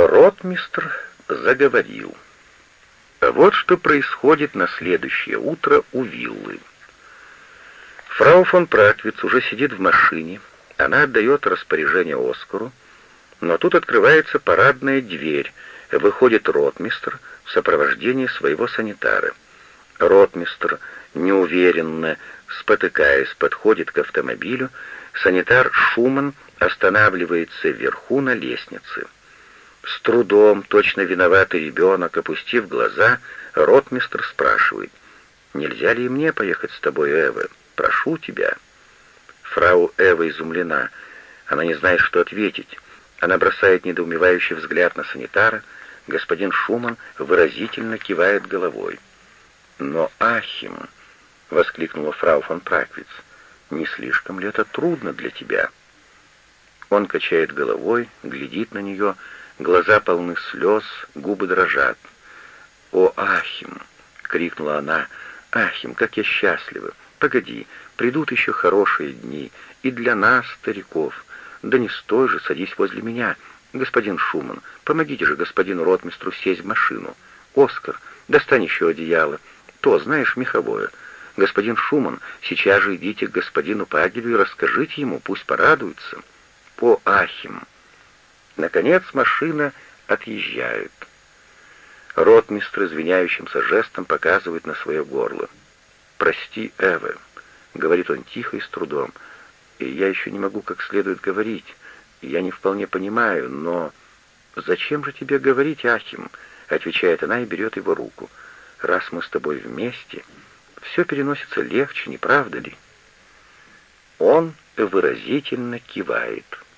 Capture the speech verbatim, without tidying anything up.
Ротмистр заговорил. Вот что происходит на следующее утро у виллы. Фрау фон Праквиц уже сидит в машине, она отдает распоряжение Оскару, но тут открывается парадная дверь, выходит ротмистр в сопровождении своего санитара. Ротмистр, неуверенно, спотыкаясь, подходит к автомобилю, санитар Шуман останавливается вверху на лестнице. С трудом, точно виноватый ребенок, опустив глаза, ротмистр спрашивает: «Нельзя ли и мне поехать с тобой, Эва? Прошу тебя». Фрау Эва изумлена. Она не знает, что ответить. Она бросает недоумевающий взгляд на санитара. Господин Шуман выразительно кивает головой. «Но, Ахим!» — воскликнула фрау фон Праквиц. «Не слишком ли это трудно для тебя?» Он качает головой, глядит на нее, глаза полны слез, губы дрожат. «О, Ахим!» — крикнула она. «Ахим, как я счастлива! Погоди, придут еще хорошие дни, и для нас, стариков. Да не стой же, садись возле меня. Господин Шуман, помогите же господину ротмистру сесть в машину. Оскар, достань еще одеяло. То, знаешь, меховое. Господин Шуман, сейчас же идите к господину Пагелю и расскажите ему, пусть порадуется. О, Ахим!» Наконец машина отъезжает. Ротмистр извиняющимся жестом показывает на свое горло. «Прости, Эва», — говорит он тихо и с трудом. «И я еще не могу как следует говорить. Я не вполне понимаю, но...» «Зачем же тебе говорить, Ахим?» — отвечает она и берет его руку. «Раз мы с тобой вместе, все переносится легче, не правда ли?» Он выразительно кивает.